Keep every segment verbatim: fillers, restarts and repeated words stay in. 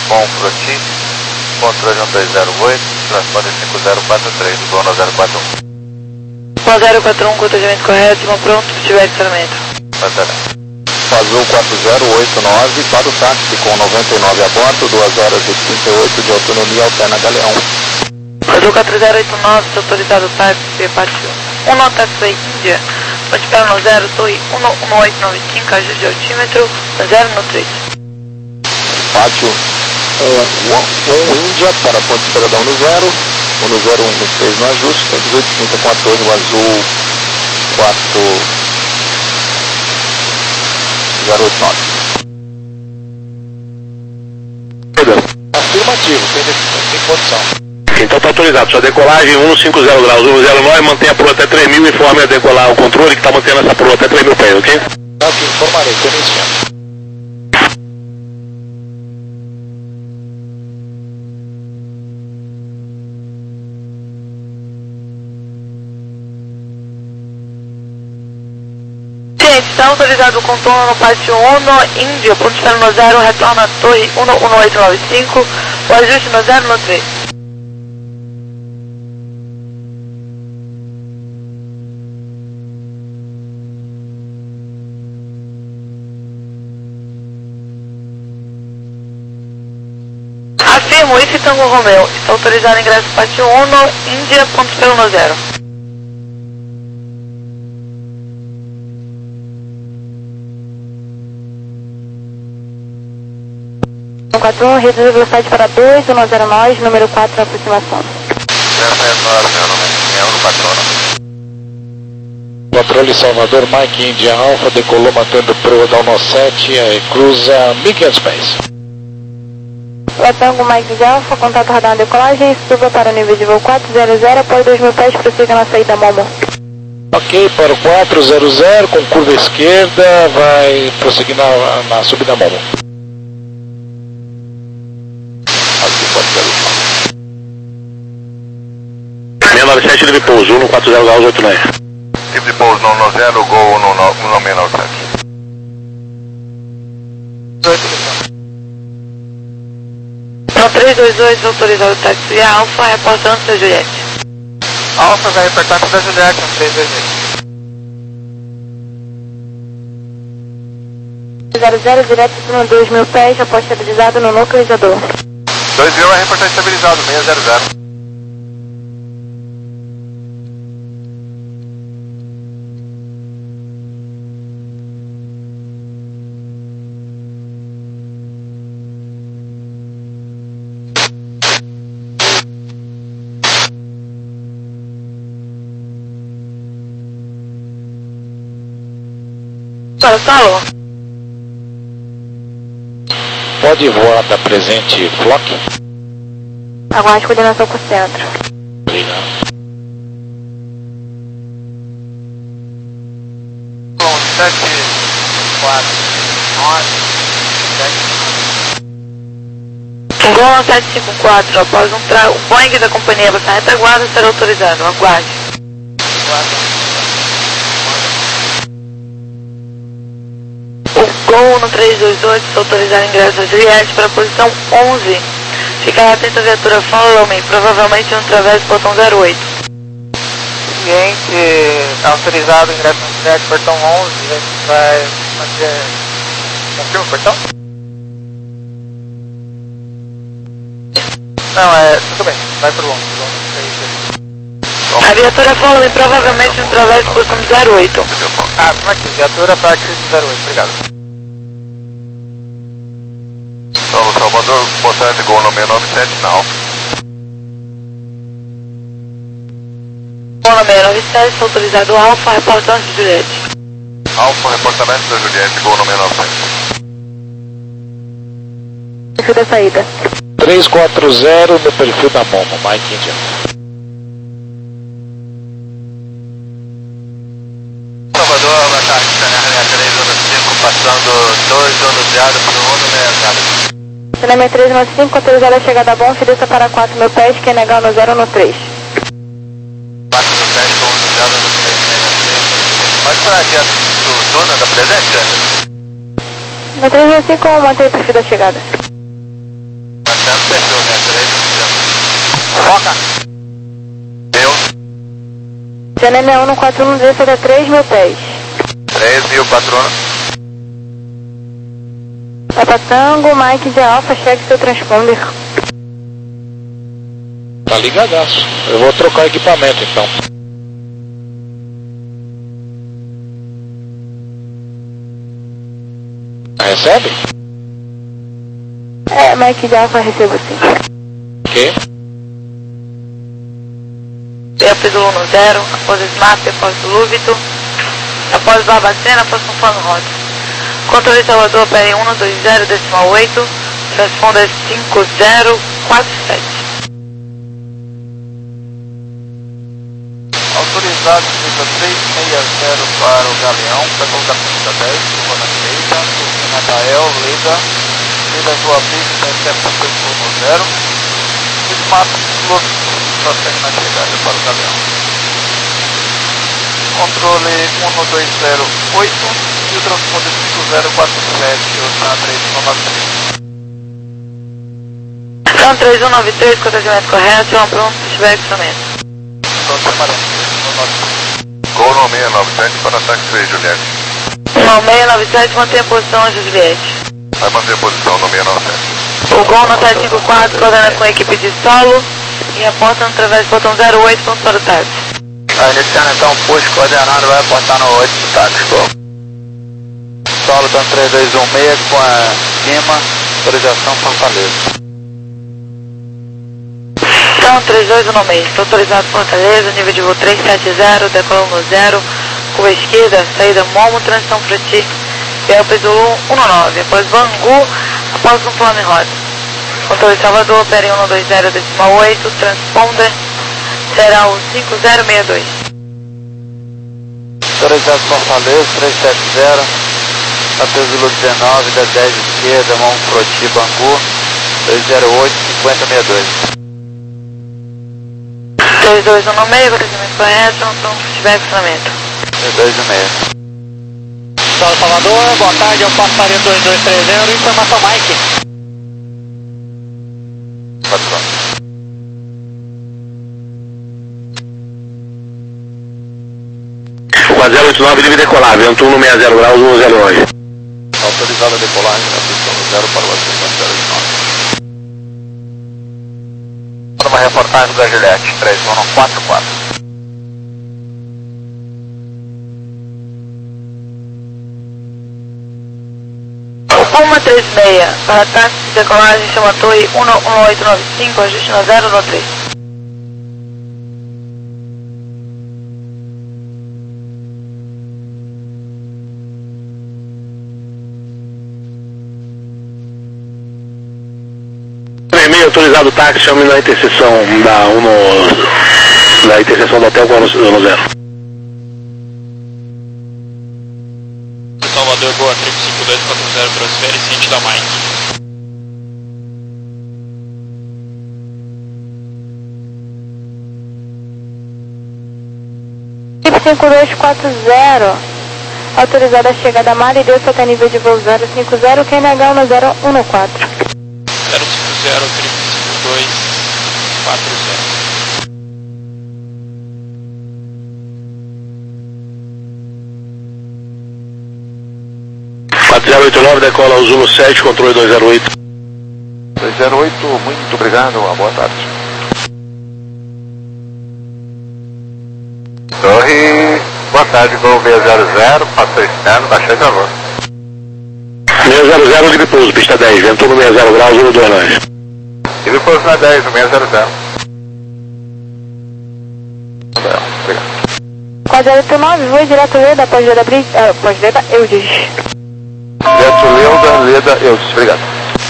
Bom Froti, controle um dois zero oito, transponder cinco zero quatro três, Gol no zero quatro um. zero quatro um, contagiamento correto, cima pronto, se tiver estacionamento. Excelente. Azul quatro zero oito nove para o táxi com noventa e nove a bordo, duas horas e trinta e oito de autonomia, alterna Galeão. Azul quatro zero oito nove, autorizado o táxi, parte um no táxi Índia, pode para no zero, Torre um um oito nove cinco, ajuste de altímetro, zero no três. Pátio um Índia para ponto de esperadão no zero, um no zero um no três no ajuste, tem dezoito trinta com Antônio, Azul quatro zero oito nove. Afirmativo, tem, tem condição. Então está autorizado, sua decolagem um cinco zero graus, um zero nove, mantém a proa até três mil, informe a decolar o controle que está mantendo essa proa até três mil pés, ok? Ok, informarei, tem iniciante. Está autorizado o contorno no pátio um no Índia, ponto de no zero, retorna a torre um um oito nove cinco, o ajuste no zero no três. Afirmo, If Tango Romeo, está autorizado ingresso pátio um no Índia, ponto de no zero. quatro um, reduz a velocidade para dois, um zero nove, número quatro na aproximação. zero zero nove, meu nome é o patrono. Controle Salvador, Mike India Alpha, decolou mantendo proa da um sete, e cruza mil e quinhentos pés. Latango Mike India Alpha, contato radar na decolagem, suba para o nível de voo quatro zero zero, após dois mil pés, prossiga na saída Momo. Ok, para o quatro zero zero, com curva esquerda, vai prosseguir na, na subida Momo. seis nove sete, livre pouso, um no quatro zero graus, oito nove. Livre pouso no um zero, Gol no um seis nove sete. Então três dois oito, autorizado o táxi Alfa, reportando seu Juliette. Alfa vai reportar para a Juliette, um três dois oito. zero zero, direto acima de dois mil pés, após estabilizado no localizador. dois mil vai reportar estabilizado, seis zero zero. Para o salão. Pode voar da presente Flock? Aguarde coordenação com o centro. Obrigado. Bom, sete quatro nove sete. Gol sete cinco quatro, após um tra... o Boeing da companhia passar na retaguarda, será autorizado. Aguarde. O Gol no três dois oito, autorizado ingresso a Juliette para a posição onze. Ficará atento à viatura Follow Me, provavelmente no travesso portão zero oito. Cliente autorizado ingresso no Juliette, portão onze, a gente vai fazer... Confirma o portão? Não, é... tudo bem, vai pro onze. A viatura Follow Me, provavelmente no travesso portão zero oito. Ah, como aqui, viatura para zero oito, obrigado. Solo Salvador, botando Gol no seis nove sete, não. Gol no seis nove sete, autorizado Alfa, reportando de Juliette. Alfa, reportamento da Juliette, Gol no seis nove sete. Perfil da saída. três quatro zero no perfil da Momo, Mike India. Salvador, boa tarde, Canarra três um cinco, passando dois anunciados para o um seis zero. Cinema três nove cinco, autorizada a chegada a bom, desça para quatro mil pés, que é negar no zero no três. quatro mil pés, com anunciado no três três. Pode falar direto do dono da presente? No três nove cinco, mantém o perfil da chegada. Foca. Deu. C N M um no quatro um dezesseis a três mil pés. três mil, patrona. Papa Tango, Mike de Alfa, cheque seu transponder. Tá ligadaço. Eu vou trocar equipamento então. Recebe? É, Mike de Alfa, recebo sim. O quê? Delta do um zero, após o Smart, após o Lúbito, após o Barbacena, após o plano Rota. Controle Salvador, P R um dois zero, decimal oito, transponder cinco zero quatro sete. Autorizado pista três seis zero para o Galeão, para colocar pista dez, curva na direita, turbina H L, Leda, Leda sua pista, intercepta pelo zero, Smart, Lúbito, prossegue na chegada para o Galeão. Controle um dois zero oito e o transponder cinco zero quatro sete, na três um nove três. São três um nove três, contagiamento correto, são pronto, se tiver equipamento. Pronto, amarelo. Gol no seis nove sete para ataque três, Juliette. No seis nove sete, mantém a posição, Juliette. Vai manter a posição no seis nove sete. O Gol no sete cinco quatro, coordena com a equipe de solo e aponta através do botão zero oito, ponto para o táxi. Vai iniciando então o push coordenado, vai apontar no oito do táxi, gol. Solo dando três dois um seis com a cima, autorização Fortaleza. São três dois um seis, estou autorizado Fortaleza, nível de voo três sete zero, decolou no zero, curva esquerda, saída Momo, transição Fruti, Delta Zulu um nove, após Bangu, após um plano em rota. Controle Salvador, P R um dois zero, decimal oito, transponder será o cinco zero seis dois. Autorizado Fortaleza, três sete zero, Delta Zulu dezenove, da dez esquerda, Momo Fruti, Bangu, dois zero oito, cinquenta sessenta e dois. três dois um seis, batimento correto, então se tiver equipamento. três dois um seis. Solo Salvador, boa tarde, eu passo para dois dois três zero, informação Mike. Patrão. quatro zero oito nove deve decolar, vento um no sessenta graus, um zero nove. Autorizada a decolagem na pista no zero para o azul zero oito nove. Uma reportagem da Juliette, três um quatro quatro. Puma três seis, para táxi de decolagem, chama torre um um oito nove cinco, ajuste no zero no três. E-mail autorizado táxi, chame na interseção da um no, na interseção do hotel com no zero. Salvador, boa, trip cinco dois quatro zero, transfere, ciente da Mike. Trip cinco dois quatro zero, autorizada a chegada a Mari, Deus até nível de voo zero cinco zero, Q N H no zero um quatro. zero cinco zero, trip cinco dois quatro zero. quatro zero oito nove, decola o Zulu sete, controle dois zero oito. dois zero oito, muito obrigado, uma boa tarde. Torre, boa tarde, gol seis zero zero, passou externo, baixou de favor. seis zero zero, livre pouso, pista dez, vento no sessenta graus, um dois nove. Livre pouso na dez, no seis zero zero. Obrigado. quatro zero oito nove, voo direto Leda, após Leda, uh, após Leda, Eudes. Direto Leda, Leda, eu, obrigado.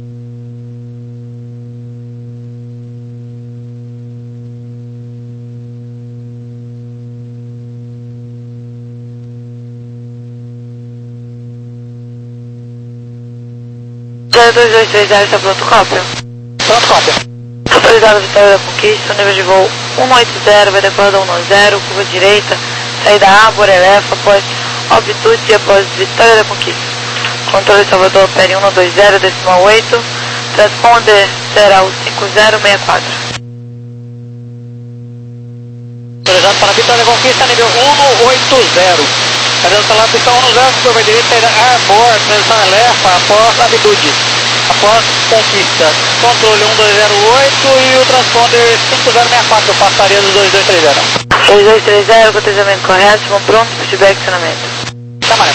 zero dois dois três zero, está pronto, cópia. Pronto, cópia. Autorizado Vitória da Conquista, nível de voo um oito zero, vai decolar da um zero, curva direita, saída A, Borelefa, após Obtude e após Vitória da Conquista. Controle Salvador, P R um dois zero, decimal oito, transponder será o cinco zero seis quatro. Atualizado para a pista da Conquista, nível um oito zero. Atenção lá, pista um zero, curva direita, Arbor, transição Elefa, após Abitude. Após Conquista. Controle um dois zero oito e o transponder cinco zero seis quatro, passaria dos dois dois três zero. dois dois três zero, cotejamento correto, vão pronto, feedback, acionamento. Camarada.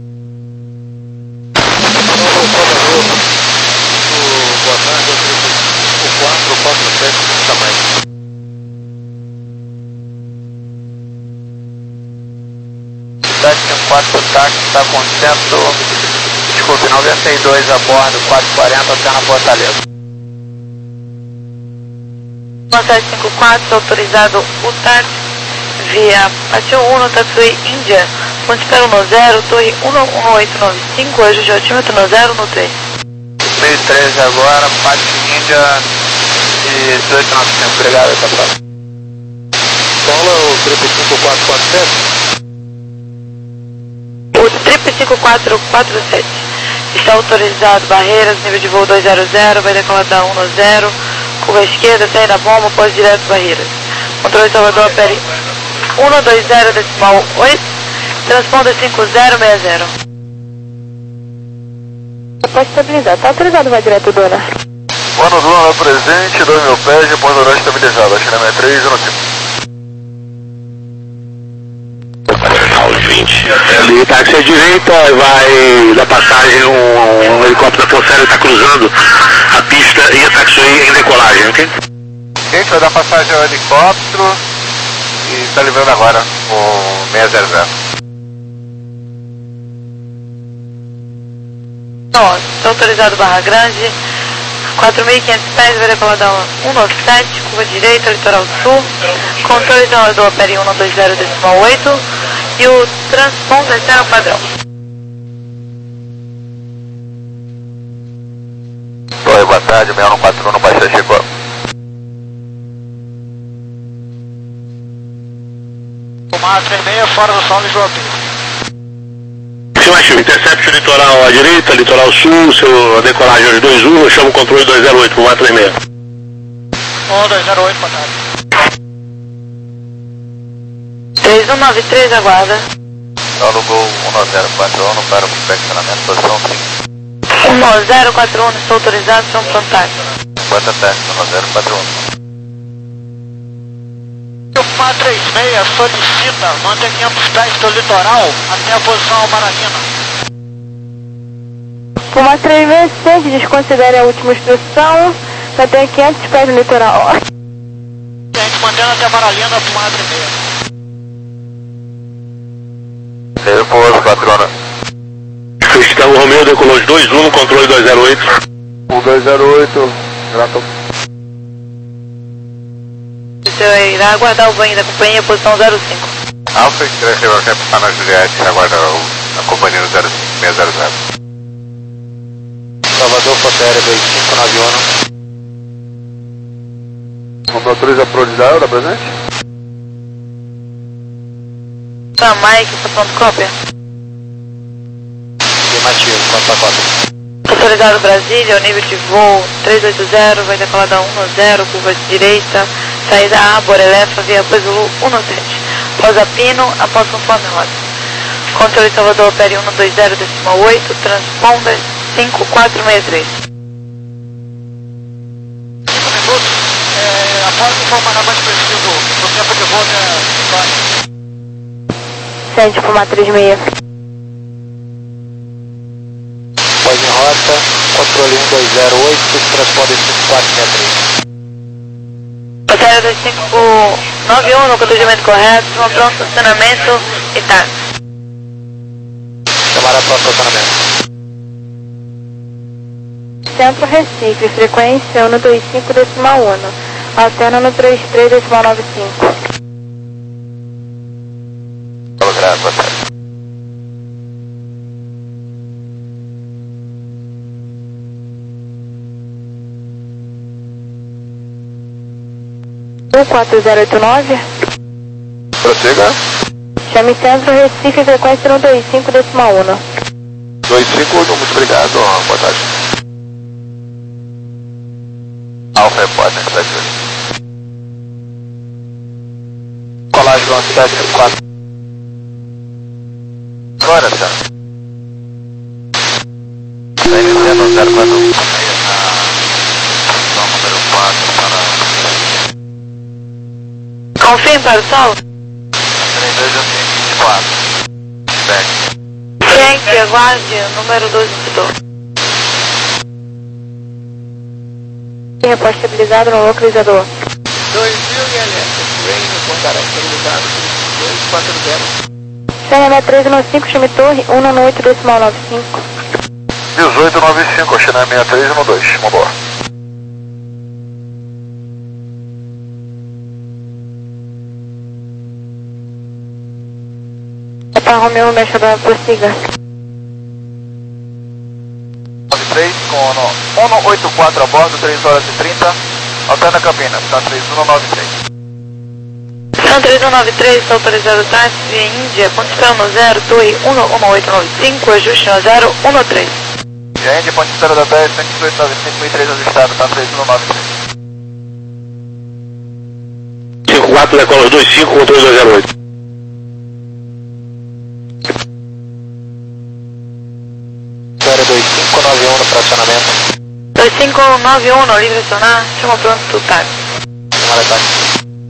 Boa tarde, eu triple quatro, quatro sete, tamanho. sete cinco quatro táxi está com cento, desculpe, noventa e dois a bordo, quatro quarenta até na Fortaleza. sete cinco quatro, autorizado o táxi via Pátio um no Tatsui Índia, ponte para um zero, torre um um oito nove cinco, ajuste altímetro no zero no três. mil e treze agora, Pátio Índia e dezoito nove cinco, obrigado, capitão. Fala o triple cinco quatro quatro sete. O triple cinco quatro quatro sete está autorizado, barreiras, nível de voo dois zero zero, vai decolar da um zero, curva esquerda, sair da bomba, pós direto, barreiras. Controle Salvador, opere um dois zero decimal oito, transponder cinco zero seis zero. Pode estabilizar, está autorizado, vai direto, dona. Mano, dona presente, dois mil pés, depois do horário estabilizado, acho que é três zero cinco. vinte. Ali, táxi à direita, vai da passagem, um, um helicóptero da Força Aérea está cruzando a pista e a taxiway em decolagem, ok? Gente, vai dar passagem ao helicóptero e está livrando agora o seis zero zero. Ó, está autorizado Barra Grande, quatro mil e quinhentos pés, vai decolar da um nove sete, curva direita, litoral sul, controle Salvador, opere um dois zero decimal oito. E o transponder será o padrão. Oi, boa tarde, seis um quatro um no Baixa chegou. Tomar três seis, fora do São Lisboa. Sim, intercept o litoral à direita, litoral sul, seu, a decolagem aos dois um, eu chamo o controle dois zero oito, por mais três seis. um dois zero oito, boa tarde. três um nove três, aguarda. Então no gol um nove zero quatro um para o perfeccionamento, posição cinco. um zero quatro um, estou autorizado, são contato. Quanto teste, um zero quatro um. O F A três seis solicita manter quinhentos pés do litoral até a posição Maralina. Puma três seis, sempre desconsidere a última instrução, manter quinhentos pés no litoral. A gente mantendo até a Maralina, Puma três seis. Ele pouso, patrona. Cristão Romeu decolou os dois um no controle dois zero oito. O dois zero oito, grato. Você irá aguardar o banho da companhia, posição zero cinco. Alfa Express, eu quero passar na Juliette, aguarda a companhia no zero cinco seis zero zero. Salvador, Força Aérea dois cinco nove um. Vamos autorizar para o Lisboa, dá presente? Tá, Mike, posição de cópia. Afirmativo, quatro quatro. Autorizado Brasília, o nível de voo três oito zero, vai decolar da um zero, curva direita, saída Arbor, Elefa, via Zulu um sete. Pós a Pino, após conforme rota. Controle Salvador, opere um dois zero decimal oito, transponder cinco quatro seis três. cinco minutos, é, após informar mais preciso do tempo de voo da Vitória. Sente Puma três seis. Pós em rota, controle um dois zero oito, transponder cinco quatro seis três. Passageiro dois cinco nove um no cotejamento correto, vão pronto, estacionamento e táxi. Camarada para estacionamento. Centro Recife, frequência um dois cinco decimal um, alterna no três três decimal nove cinco. Falou, grato, boa tarde. um quatro zero oito nove. Prossiga. Chame Centro Recife, frequência um dois cinco decimal um. dois cinco, muito obrigado, boa tarde. Alfa Repórter, sete oito. Colagem sete quatro. Agora, tá? Tá iniciando zero quatro seis na número quatro para... Confirme para o sol. três dois um cinco vinte e quatro. Back. Frente, aguarde, número doze, setor. Reposto estabilizado no localizador. dois mil I L S, Rain no Pontaré, estabilizado, dois quatro zero. C N M três nove cinco, chame torre, um nove oito decimal nove cinco. dezoito noventa e cinco, China sessenta e três um dois, vambora. Opa, Romeo, Romeo, Bravo, prossiga. nove três com cento e oitenta e quatro a bordo, três horas e trinta, alterna a cabina, está três um nove três. São três um nove três, está autorizado táxi via Índia, ponto espera no zero, torre um um oito nove cinco, ajuste no zero um três. E a Índia, ponte espera da dez, cento e dezoito nove cinco e três ajustado, está três um nove três. cinco quatro, decola dois cinco, controle dois zero oito. Espera dois cinco nove um no fracionamento. dois cinco nove um, livre acionar, chama pronto táxi. Chamada táxi.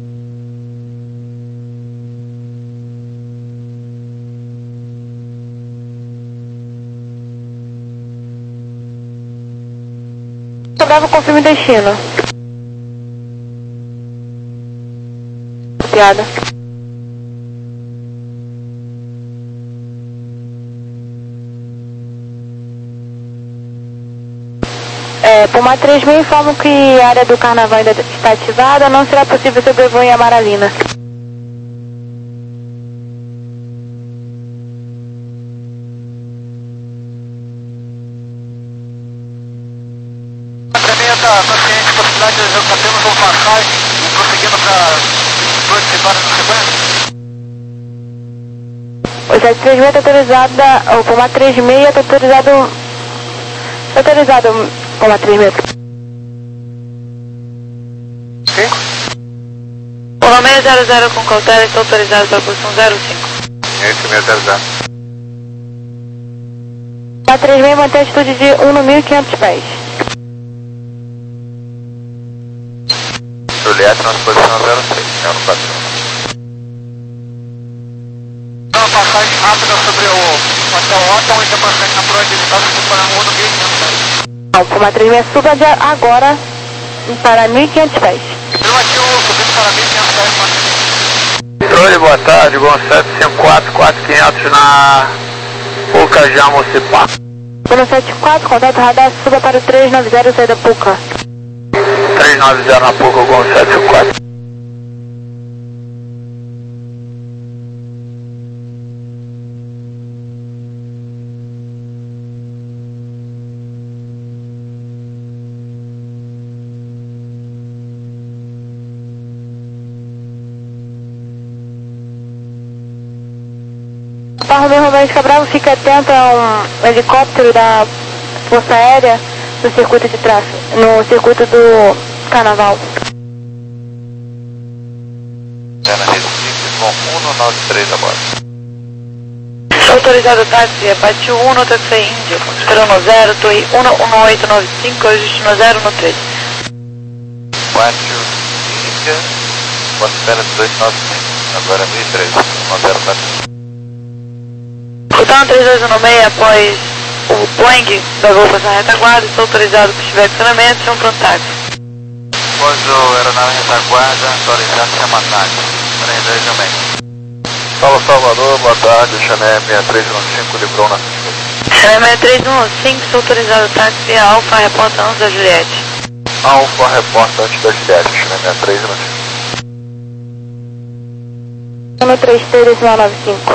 Bravo, confirme destino. Piada. É, Puma três mil informa que a área do carnaval ainda está ativada, não será possível sobrevoar em Amaralina. Está consciente, possibilidade de apenas vou passar e prosseguindo para dois vitórias na sequência? O sete três seis está autorizado, o Puma três seis está autorizado, está autorizado o Puma três seis. Ok? O Romeo zero zero com cautela está autorizado para a posição zero cinco. Esse mesmo zero zero. Puma três seis mantém a altitude de um mil e quinhentos pés. Juliette na posição zero seis, é no quatro. Uma passagem rápida sobre o hotel Otton e depois na proatividade para o um mil e quinhentos pés. Não, Puma três seis suba de agora para mil e quinhentos pés. Afirmativo, subindo para mil e quinhentos pés. Oi, boa tarde, Gon sete cinco quatro quatro quinhentos na Puca Jamocipá. Pelo sete quatro, contato radar, suba para o três nove zero, saída Puca. três nove zero na Puca, Gon sete cinco quatro. Romeo Romeo Cabral, fique atento a um helicóptero da Força Aérea no circuito de tráfego, no circuito do Carnaval. Cena Recife com cento e noventa e três a bordo. Autorizado táxi, abate um no táxi Índia, esperou no zero, torre um um oito nove cinco, ajuste no zero no três. Pátio Índia, ponto espera dezoito nove cinco, agora mil e treze, um zero quatro. Então três dois um seis após o Boeing da Gol passar retaguarda, estou autorizado para estiver acionamento, chama pronto táxi. Após o aeronave retaguarda, autorizado chama táxi, três dois um seis. Fala Salvador, boa tarde, Chané seis três um cinco, livrou na Chané seis três um cinco, estou autorizado táxi, Alfa, reporta antes da Juliette. Alfa, reporta antes da Juliette, Chané seis três um cinco. um três três decimal nove cinco.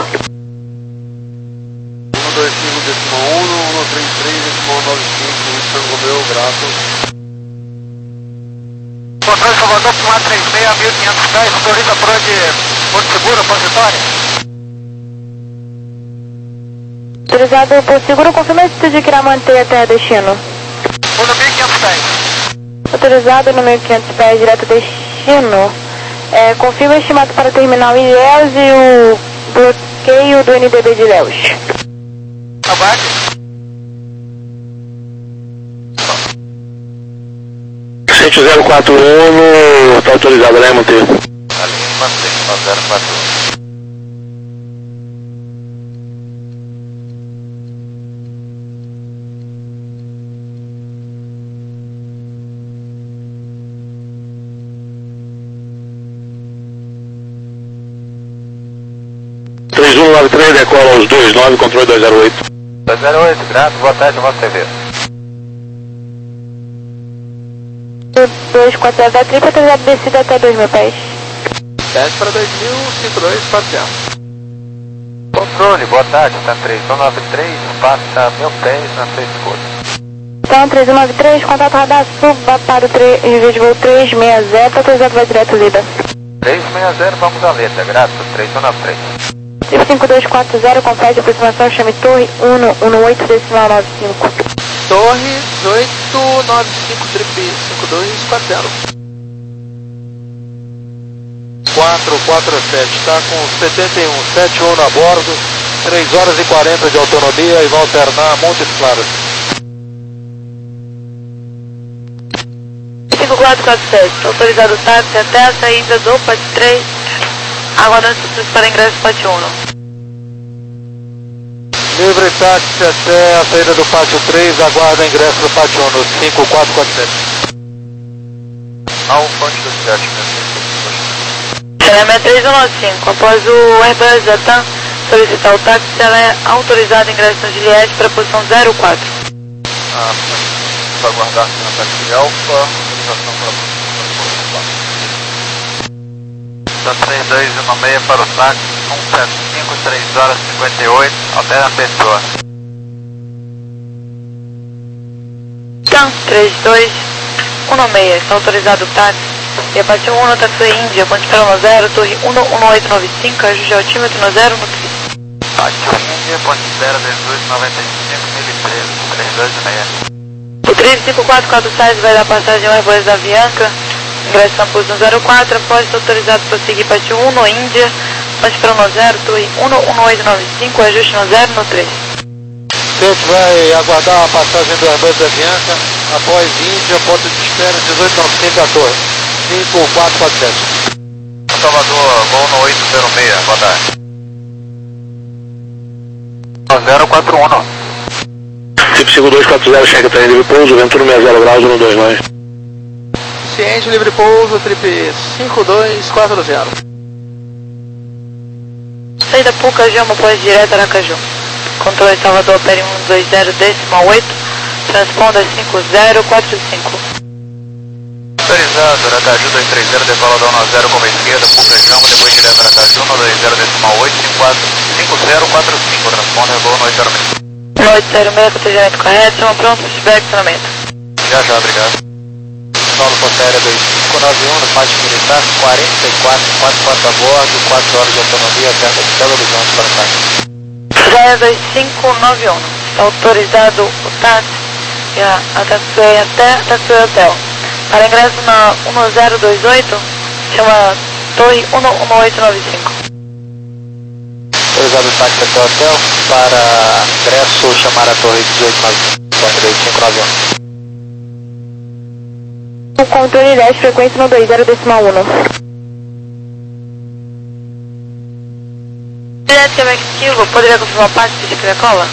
um dois cinco decimal um, um três três decimal nove cinco, São Romeu, grato. Controle Salvador, Puma três seis, mil e quinhentos pés, autoriza por onde Porto Seguro, Positória. Autorizado por seguro, confirma a altitude que irá manter até destino. Ou no mil e quinhentos pés. Autorizado no mil e quinhentos pés, direto destino. É, confirma o estimado para o terminal Ilhéus e o bloqueio do N D B de Ilhéus. Abaixo. sete zero quatro um, está autorizado, né, Monteiro? A linha mantém, nove zero quatro um. três um nove três, decola aos dois nove, controle dois zero oito. dois zero oito, grato, boa tarde, vosso serviço. dois quatro zero zero, triplo, autorizado descida até dois mil pés. dez para dois mil, cinco dois quatro zero. Controle, boa tarde, tá três um nove três, passa mil pés na sua escolha. Então, três um nove três, contato radar, suba para o envio de voo três seis zero, tá autorizado, vai direto, Lida. três seis zero, vamos à letra, grato, três um nove três. cinco dois quatro zero, confere aproximação, chame Torre um um oito decimal nove cinco. Torre oito nove cinco, triple cinco dois quatro zero. quatro quatro sete, está com setenta e um, setenta e um na bordo, três horas e quarenta de autonomia e vai alternar Montes Claros. cinco quatro quatro sete, autorizado o táxi até a saída do P A T três, aguardando instruções para ingresso P A T um. Livre táxi até a saída do pátio três, aguarda ingresso do pátio um no cinco quatro quatro sete. Ao ponte do sete, Xeramé três um nove cinco, após o Airbus Zatam solicitar o táxi, ela é autorizada ingresso no Juliette para a posição zero quatro. Ah, para aguardar na táxi de Alfa, autorização para a posição três dois um seis para o táxi, um sete cinco, três horas e cinquenta e oito, altera a pessoa. Então, três dois um seis, está autorizado o táxi. E a partir um no táxi Índia, ponte para zero, torre um um oito nove cinco, ajuste altímetro no zero no três. Pátio Índia, ponte zero, dezoito, noventa e cinco, mil e treze, três dois seis. O três cinco quatro quatro sete vai dar passagem ao Airbus da Avianca, ingresso na posição zero quatro, após ser autorizado para seguir Pátio um no Índia, ponte para zero, torre um um oito nove cinco, ajuste no zero no três. Você vai aguardar a passagem do Airbus da Avianca, após Índia, ponto de espera, dezoito noventa e cinco a torre, cinco quatro quatro sete. Salvador, voo no oito zero seis, boa tarde. zero quatro um, não. Tipo cinco dois quatro zero, cheque para livre pouso, vento no sessenta graus, um dois nove. Ciente, livre pouso, trip cinco dois quatro zero. Saída Puca, Jama, após direto Aracaju. Controle Salvador, Peri um dois zero, decimal oito, transponda cinco zero quatro cinco. Autorizado, Aracaju dois três zero, decola da um zero, curva esquerda, Puca, Jama, depois direto Aracaju, um dois zero, decimal oito, cinco zero quatro cinco, transponda, voo no oito zero seis. No oito zero seis, protegimento correto, chama pronto, feedback, treinamento. Já, já, obrigado. Paulo Cotéria dois cinco nove um, no pátio militar, quarenta e quatro, quarenta e quatro a bordo, quatro horas de autonomia, perto de Belo Horizonte para cá. Gaia dois cinco nove um, está autorizado o táxi e a, a taxi até a taxi hotel. Para ingresso na um zero dois oito, chama Torre um um oito nove cinco. Autorizado o táxi até o hotel, para ingresso chamar a Torre dezoito nove um. O controle dez, frequência no dois zero decimal um. Direto Quebec Silva, poderia confirmar parte de Quebecola?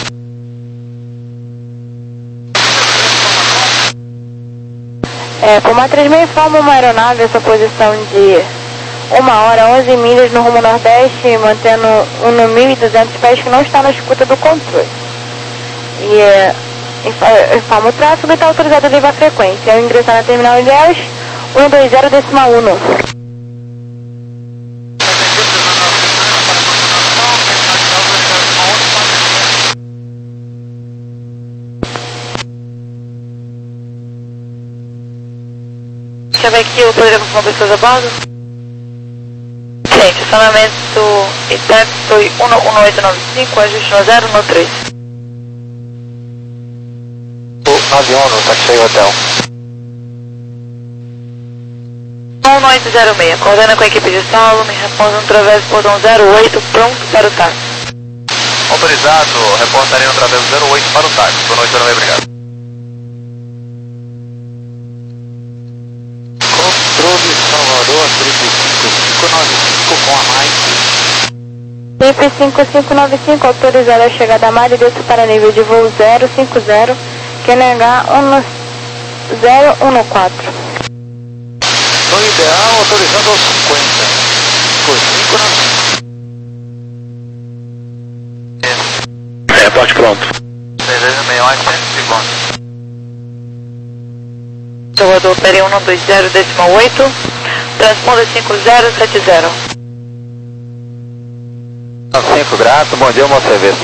É, por uma três seis informa uma aeronave essa posição de uma hora, onze milhas no rumo nordeste, mantendo um no mil e duzentos pés que não está na escuta do controle. E é, informa o tráfego e está autorizado a levar a frequência. Ao ingressar na terminal Ilhéus, um dois zero decimal um. Deixa eu ver aqui, eu poderia confirmar pessoas a bordo? Sim, estacionamento I T E P um um oito nove cinco, ajuste no zero no três. O nove um no táxi hotel. um no oito zero seis, coordena com a equipe de Saulo, me responda no Travesso Portão zero oito, pronto para o táxi. Autorizado, reportaria no Travesso zero oito para o táxi. Boa noite, zero seis, obrigado. Controle Salvador, trip cinco cinco nove cinco com a Mike. Trip cinco cinco nove cinco, autorizado a chegada a Mário, desço para nível de voo zero cinco zero, Q N H zero um quatro. No ideal, autorizado aos cinquenta. cinco cinco nove cinco. Reporte pronto. seis dois seis um, cem segundos. Salvador, Peri um dois zero, decimal oito, transponder cinco zero sete zero. cinco, grato, bom dia, bom serviço.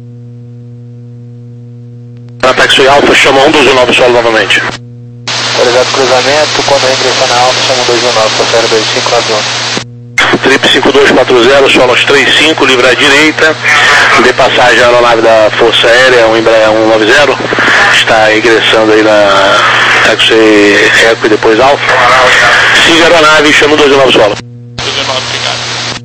Taxi Alfa, chama um dois nove solo novamente. Autorizado cruzamento, quando regressar na Alfa, chama um dois nove, profere dois cinco nove um. Trip cinco dois quatro zero, solos três cinco, livre à direita, de passagem a aeronave da Força Aérea, um Embraer um nove zero, está ingressando aí na Taxi Eco e depois Alfa. Siga a aeronave e chama um dois nove solo. dois nove, obrigado.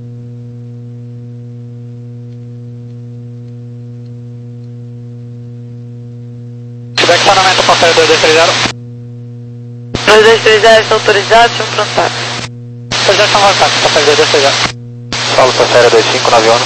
Tiver equipamento para série dois dois três zero. dois dois três zero, está autorizado, chama pronto táxi. Projeção marcada, para série dois dois três zero. Solo Força dois cinco nove um.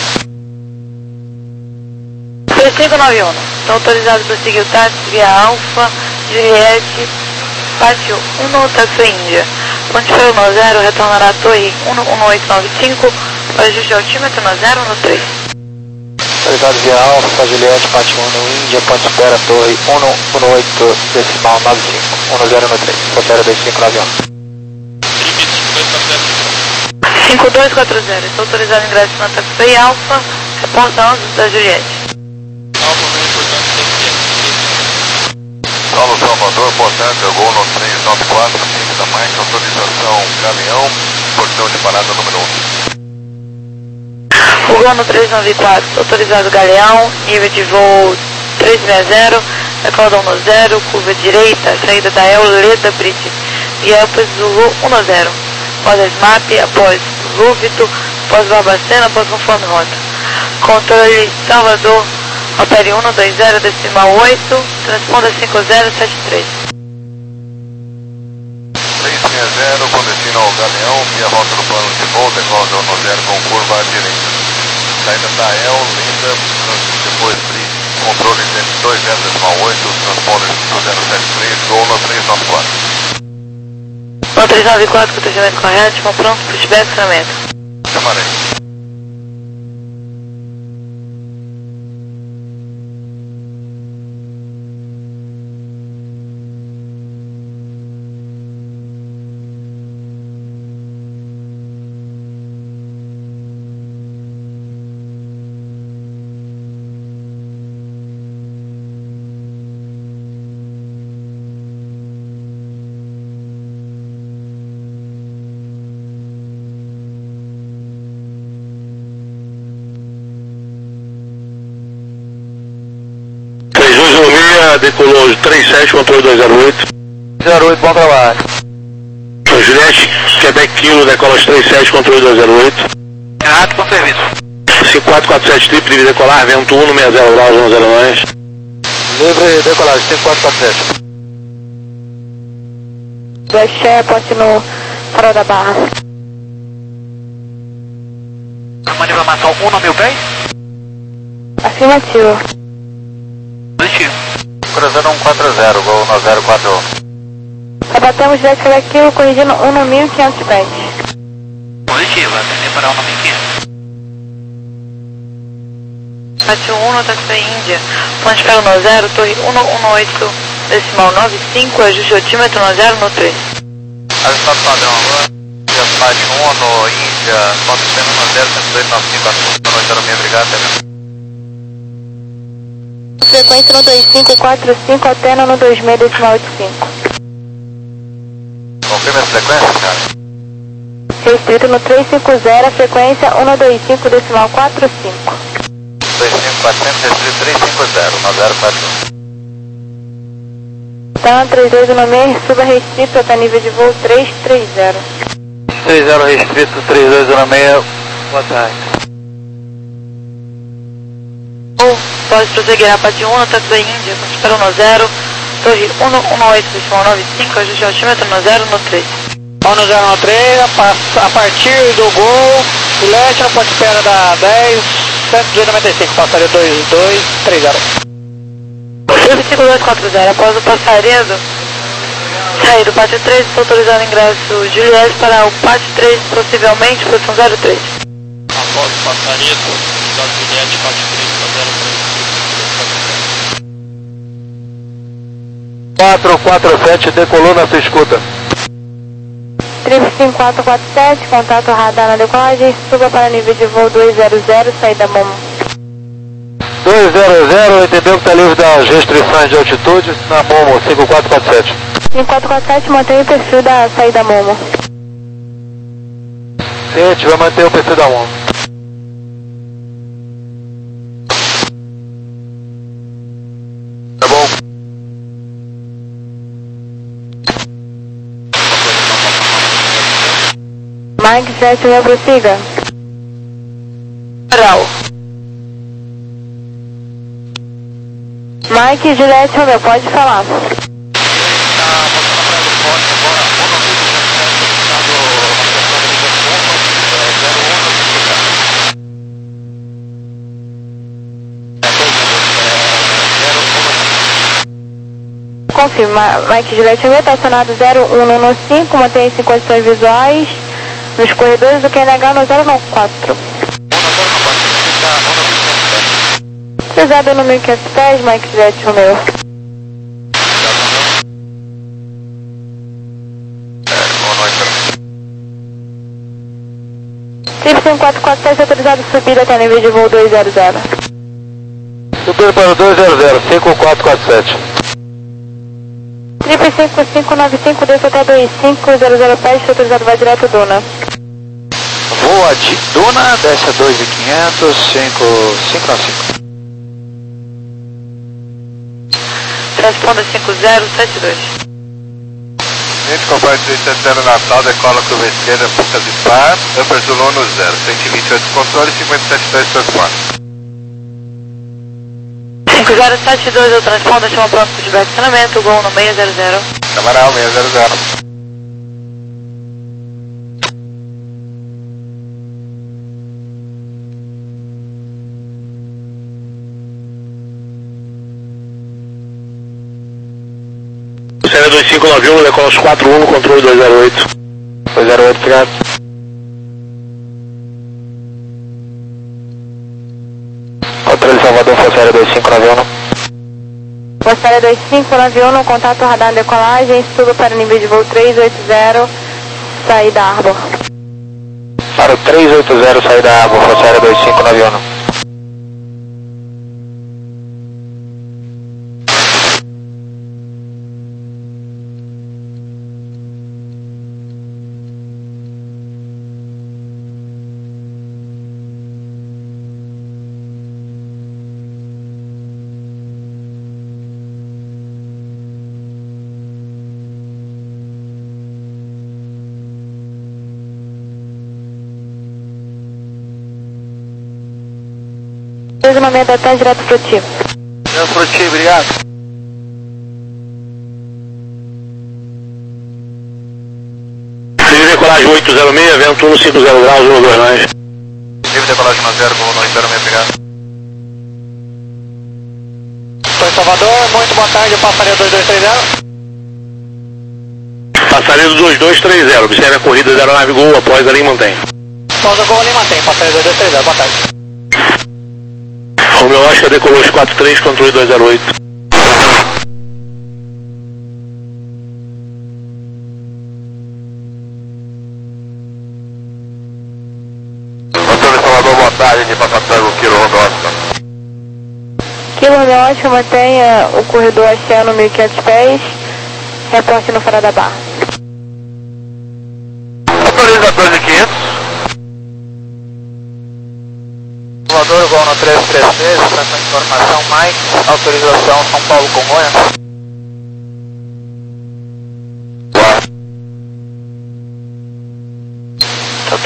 dois cinco nove um, está autorizado para seguir o táxi via Alfa, Juliette, Pátio um no Taxi Índia. Ponte Feio no zero, retornará a torre um um oito nove cinco, para ajuste altímetro no zero no três. Autorizado via Alfa, Juliette, Pátio um no Índia, Ponte Espera, Torre um um oito, decimal nove cinco, um zero no três, Força dois cinco nove um. cinco dois quatro zero, está autorizado o ingresso na Taxi Alfa, reporta onze da Juliette. Saulo Salvador, portanto, gol no três nove quatro, cinco da Mike, autorização Galeão, portão de parada número um. O gol no três nove quatro, autorizado Galeão, nível de voo três seis zero, decodão no zero, curva direita, saída da El Leda Brite, via após Zulu um zero, após Smap, após Lúvito, após Barbacena, após conforme rota. Controle Salvador, opere um dois zero, decimal oito, transponda cinco zero sete três. três seis zero, com destino ao Galeão, via volta do plano de voo, decodão no zero com curva à direita. Saída da El Leda, depois Brite, controle dois zero decimal oito, transponder cinco zero sete três, gol no três nove quatro. No três nove quatro, com o atendimento correto, estão prontos para o despeçamento. Chamarei. Decolou três sete, controle dois zero oito. zero oito, bom trabalho. Juliette, Quebec Kilo, decola três sete, controle dois zero oito. Rato com serviço. cinco quatro quatro sete, trip, livre decolar, vento um, sessenta graus, um zero nove. Livre decolagem, cinco quatro quatro sete. West Airport no Farol da Barra. Manivelação um no mil pés. Afirmativo. Positivo. Cruzando um quatro zero, gol no zero quatro um. Abatemos Jet Quebec corrigindo um no mil e quinhentos pés. Positivo, atender para um no mil e quinhentos. Pátio um no Taxi Índia, ponte Feio no zero, torre um um oito, decimal nove cinco, ajuste altímetro no zero no três. Ajustado padrão, via Pátio um no Índia, ponto sendo no zero, cento e dois nove cinco, boa noite, zero seis, obrigado, até mesmo. Frequência no dois cinco quatro cinco, altena no dois seis decimal oito cinco. Confirma as frequências, cara. Restrito no três cinco zero, frequência um dois cinco decimal quatro cinco. dois cinco quatrocentos, restrito três cinco zero, no zero quatro um. Tá no três dois no meio, suba restrito até nível de voo três três zero. três zero restrito, três dois zero seis, boa tarde. Pode prosseguir, Apache um, ataque da Índia, espera no zero, torre um um oito, nove cinco, ajuste altímetro no zero, no três. um no zero no três, a partir do gol, Juliette, na ponte espera da dez, cento e noventa e cinco, passaria dois dois três zero. cinco dois quatro zero, após o passaredo, sair do pátio três, estou autorizado ingresso Juliette para o pátio três, possivelmente, posição zero três. Após o passaredo, da Juliette, pátio três para zero três. quatro quatro sete, decolou na sua escuta. Triple cinco quatro quatro sete, contato radar na decolagem, suba para nível de voo dois zero zero, saída Momo. dois zero zero, entendeu que está livre das restrições de altitude, na Momo cinco quatro quatro sete. cinco quatro quatro sete, mantém o perfil da saída Momo. Sim, a gente vai manter o perfil da Momo. Tá bom. Mike sete, meu prossiga. Geral. Mike, Juliette, meu, pode falar. Confirma, Mike Juliette, meu, estacionado zero um no cinco, mantém-se em condições visuais nos corredores do Q N H no zero quatro. Pesado no mil e quinhentos pés, Mike Juliette, Romeo. Triple cinco quatro quatro sete, autorizado subida até nível de voo dois zero zero. Subindo para o dois zero zero, cinco quatro quatro sete. Triple cinco cinco nove cinco, desce até dois cinco zero zero pés, autorizado, vai direto Duna. Voa de Duna, desce a dois mil e quinhentos, cinco nove cinco. Responda cinco zero sete dois. Gente, companhia três sete zero Natal, decola curva esquerda, pista de par, upper Zulu no zero, cento e vinte e oito controle, cinquenta e sete dois transport. cinco zero sete dois, eu transpondo, chama próximo de estacionamento, gol no seis zero zero. Camaral seis zero zero. Série dois cinco nove um, decola os quatro um no controle dois zero oito. dois zero oito, obrigado. Controle Salvador, Força Aérea dois cinco nove um. Força Aérea dois cinco nove um, contato radar na decolagem, suba para o nível de voo três oito zero, saída Arbor. Para o três oito zero, saída Arbor, Força Aérea dois cinco nove um. dois uma meia da tarde, direto pro ti. Direto pro ti, obrigado. Livre decolagem oito zero seis, vento um cinco zero graus, um dois nove. Livre decolagem um zero, voo no zero seis, obrigado. Estou em Salvador, muito boa tarde, eu passaria dois dois três zero. Passaria do dois dois três zero, observe a corrida da aeronave Gol, após ali mantém. Pausa Gol ali, mantém, passaria dois dois três zero, boa tarde. Romeo Oscar decolou os quatro três, controle dois zero oito. Controle Salvador, boa tarde, de Papatango, Kilo Romeo Oscar. Kilo Romeo Oscar, mantenha o corredor oceano mil e quinhentos pés, reporte no Fora da Barra. Autoriza dois mil e quinhentos. Voador, gol no três três três, prestação de informação, Mike, autorização São Paulo Congonha.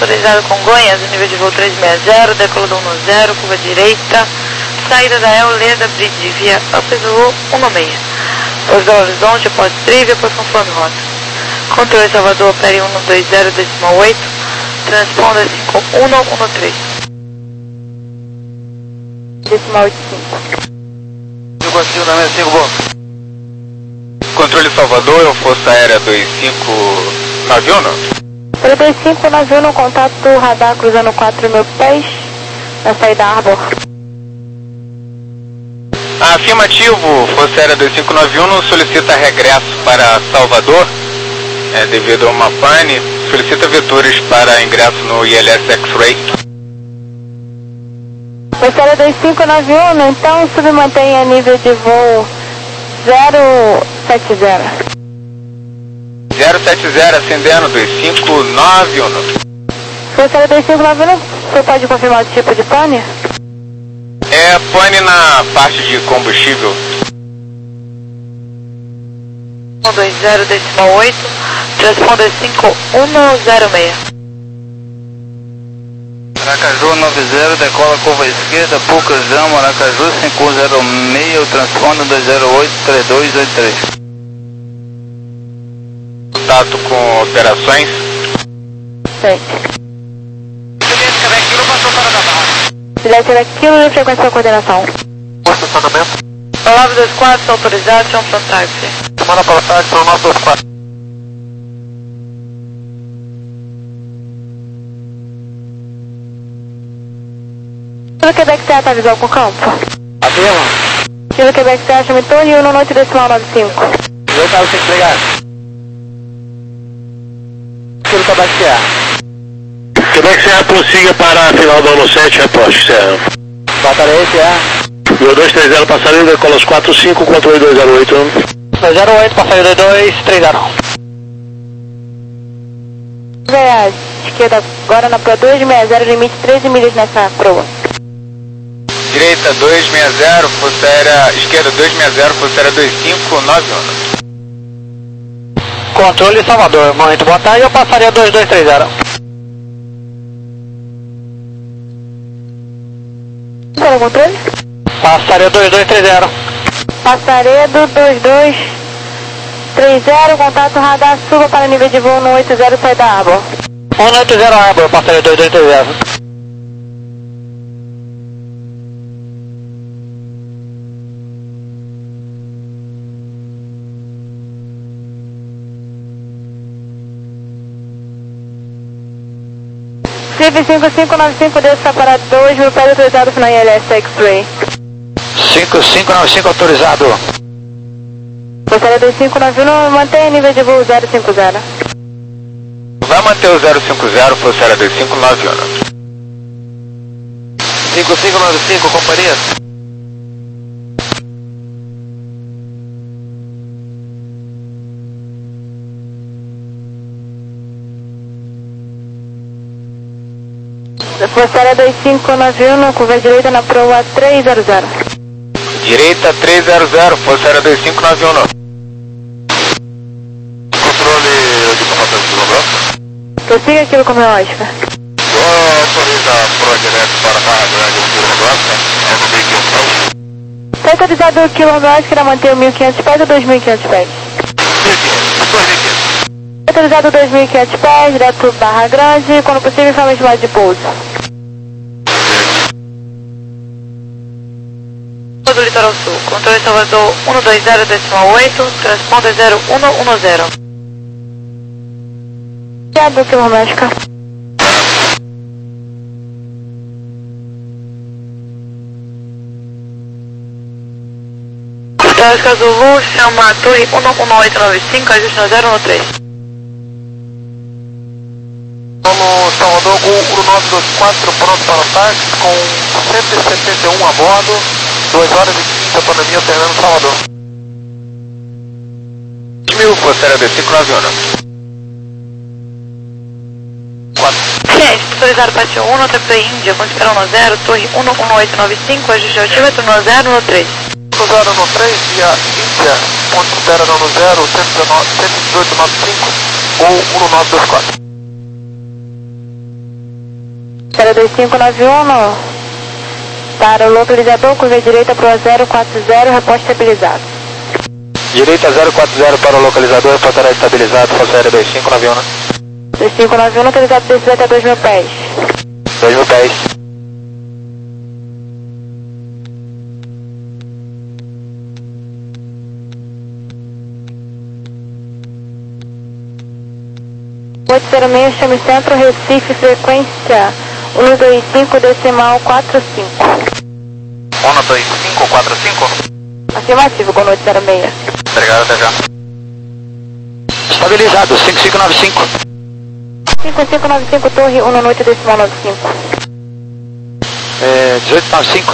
autorizado Congonhas, nível de voo trezentos e sessenta, decolado um zero, curva direita, saída da El Leda Bridge, via Up Zulu cento e seis. Após Belo Horizonte, após Trivia, após conforme rota. Controle Salvador, Peri cento e vinte, decimal oito, transponder cinco um um três. Decimal oito cinco. Eu consigo na minha cinco, bom. Controle Salvador, Força Aérea dois cinco nove um. Pelo dois cinco nove um, contato radar cruzando quatro mil pés, na saída Arbor. Afirmativo, Força Aérea dois cinco nove um solicita regresso para Salvador, é, devido a uma pane, solicita vetores para ingresso no I L S X-Ray. Força Aérea dois cinco nove um, então submantém a nível de voo zero sete zero. zero sete zero, acendendo dois cinco nove um. Força Aérea dois cinco nove um, você pode confirmar o tipo de pane? É pane na parte de combustível. um dois zero, decimal oito, transponder cinco um zero seis. Aracaju nove zero, decola curva esquerda, Pucazão, Aracaju cinco um zero seis, transponder dois zero oito, três dois oito três. Contato com operações. Sim. Juliette Quebec Kilo passou para da barra. Juliette Quebec Kilo e frequência de coordenação. Posicionamento. Olavo dois quatro, autorização para táxi. Semana para táxi, são nove dois quatro. Kilo Quebec Serra, visual com campo. Afirma. Kilo Quebec Serra, Chamitone, um noite decimal nove cinco. Eu estava sem desligar. Kilo Quebec Serra. Quebec Serra prossiga para a final da Ono sete, aposto, Serra. Batalha Serra. Meu dois três zero, passarinho, decola os quatro cinco, controle dois zero oito. dois zero oito, passageiro dois três zero. Goiás, esquerda agora na Pro dois seis zero, limite treze milhas nessa proa. Direita dois seis zero, Força Aérea, esquerda dois seis zero, Força Aérea dois cinco nove um. Controle Salvador, momento boa tarde, eu passaria dois dois três zero. Qual é o controle? Passaria dois dois três zero. Passaredo dois dois três zero, contato radar, suba para nível de voo no oito zero, saída Arbor. um oito zero Arbor, passaria dois dois três zero. C I V cinco cinco nove cinco, desça para dois mil pés, autorizado final I L S X-Ray. cinco cinco nove cinco autorizado. Passaredo dois cinco nove um, mantém nível de voo zero cinco zero. Vai manter o zero cinco zero, Força Aérea dois cinco nove um. cinco cinco nove cinco, companhia. Força Aérea dois cinco nove um, curva direita na proa três zero zero. Direita três zero zero, Força Aérea dois cinco nove um. Controle de comandante de lembrança. Prossiga aquilo como é lógica. Autoriza Pro direto para Barra Grande, um quilômetro, é no mil e quinhentos. Está autorizado o quilômetro para manter o mil e quinhentos pés ou dois mil e quinhentos pés? mil e quinhentos, dois mil e quinhentos. Autorizado dois mil e quinhentos pés, direto Barra Grande, quando possível informe de modo de pouso. Do Litoral Sul, controle Salvador um dois zero, decimal oito, transponder zero um um zero. Obrigado, quilômetro. Oscar Zulu, chama a torre um um oito nove cinco, ajuste no zero um três. Solo Salvador Gol um nove dois quatro, pronto para o táxi, com cento e setenta e um a bordo, duas horas e quinze, autonomia, Fernando Salvador. mil, Força Aérea dois cinco nove um. Ciência, autorizado Pátio um, T P Índia, ponte para um zero, torre um um oito nove cinco, ajuste altímetro no zero um três. zero um três, via Índia, ponte zero um zero, cento e dezoito nove cinco, Gol um nove dois quatro. zero dois cinco nove um para o localizador, curva direita para o zero quatro zero, reporte estabilizado. Direita zero quatro zero para o localizador, reportará estabilizado, força aérea dois cinco nove um. dois cinco nove um, localizado descida até dois mil pés. dois mil pés. oito zero seis, chame centro, Recife, frequência um dois cinco, decimal quatro cinco. um dois cinco quatro cinco? Afirmativo, com oito zero seis. Obrigado, até já. Estabilizado, cinco cinco nove cinco. cinco cinco nove cinco, torre um noite, decimal nove cinco. É, dezoito nove cinco.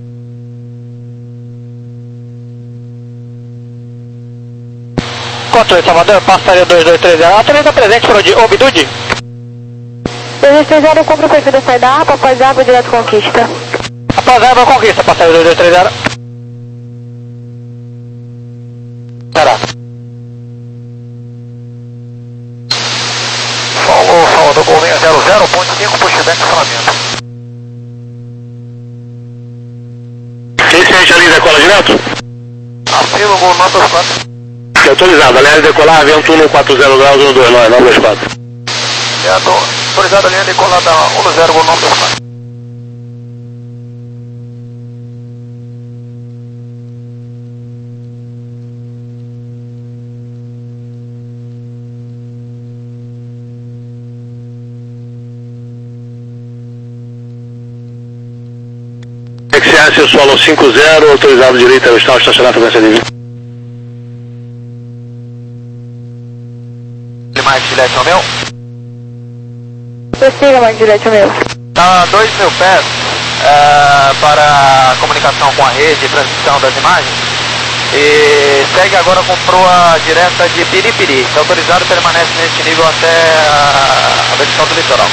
Controle Salvador, passaria dois dois três zero. Autoriza presente para o Obdude. dois dois três zero, cumpre o perfil da saída A, após água, direto conquista. Após água, conquista, passaria dois dois três zero. Será? Falou, Salvador, Golzinha zero zero, ponto cinco, pushback, estacionamento. Quem se ali decola direto? Afirma, Gol nove dois quatro. Autorizado, aliás, decolar, vento um quatro zero graus, um dois nove, nove dois quatro. É, autorizado a linha decolada um zero, Gol nove dois quatro. X S solo cinco zero, autorizado direita ao estado, estacionar a frequência livre. Mais Juliette Romeu. Prossiga, Mark Juliette, meu. Tá dois mil pés é, para comunicação com a rede e transmissão das imagens. E segue agora com proa direta de Piripiri. Se autorizado, permanece neste nível até a, a versão do litoral.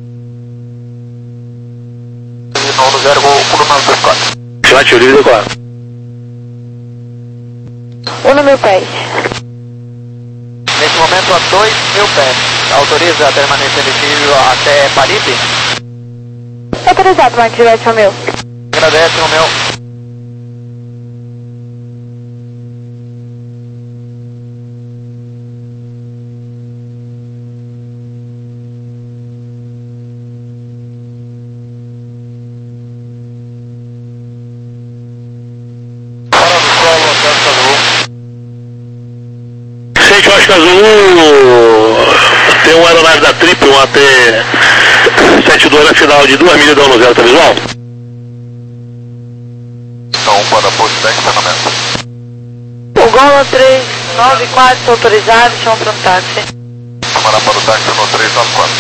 um zero, Gol nove dois quatro. Chate livre decolar. um mil pés. Nesse momento a dois mil pés. Autoriza a permanência nesse nível até Paripe. Autorizado, Mark Juliette, meu. Agradece, Romeu. Sente o Oscar Zulu, tem uma aeronave da Trip, um A T setenta e dois na final de duas milhas da um zero, tá visual? Então, para pushback, estacionamento. O Gol três nove quatro, autorizado, chama para um táxi. Para para o táxi no três nove quatro.